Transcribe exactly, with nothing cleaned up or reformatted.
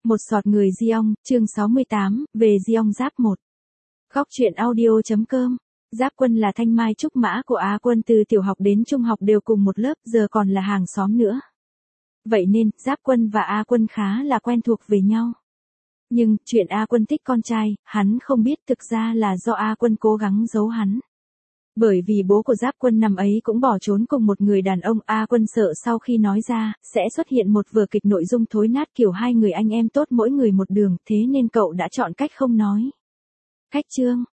Một sọt người Giong, chương sáu mươi tám, về Giong Giáp một. Góc truyện audio chấm com. Giáp Quân là thanh mai trúc mã của A Quân, từ tiểu học đến trung học đều cùng một lớp, giờ còn là hàng xóm nữa. Vậy nên, Giáp Quân và A Quân khá là quen thuộc về nhau. Nhưng, chuyện A Quân thích con trai, hắn không biết thực ra là do A Quân cố gắng giấu hắn. Bởi vì bố của Giáp Quân năm ấy cũng bỏ trốn cùng một người đàn ông, A Quân sợ sau khi nói ra, sẽ xuất hiện một vở kịch nội dung thối nát kiểu hai người anh em tốt mỗi người một đường, thế nên cậu đã chọn cách không nói. Khách chương,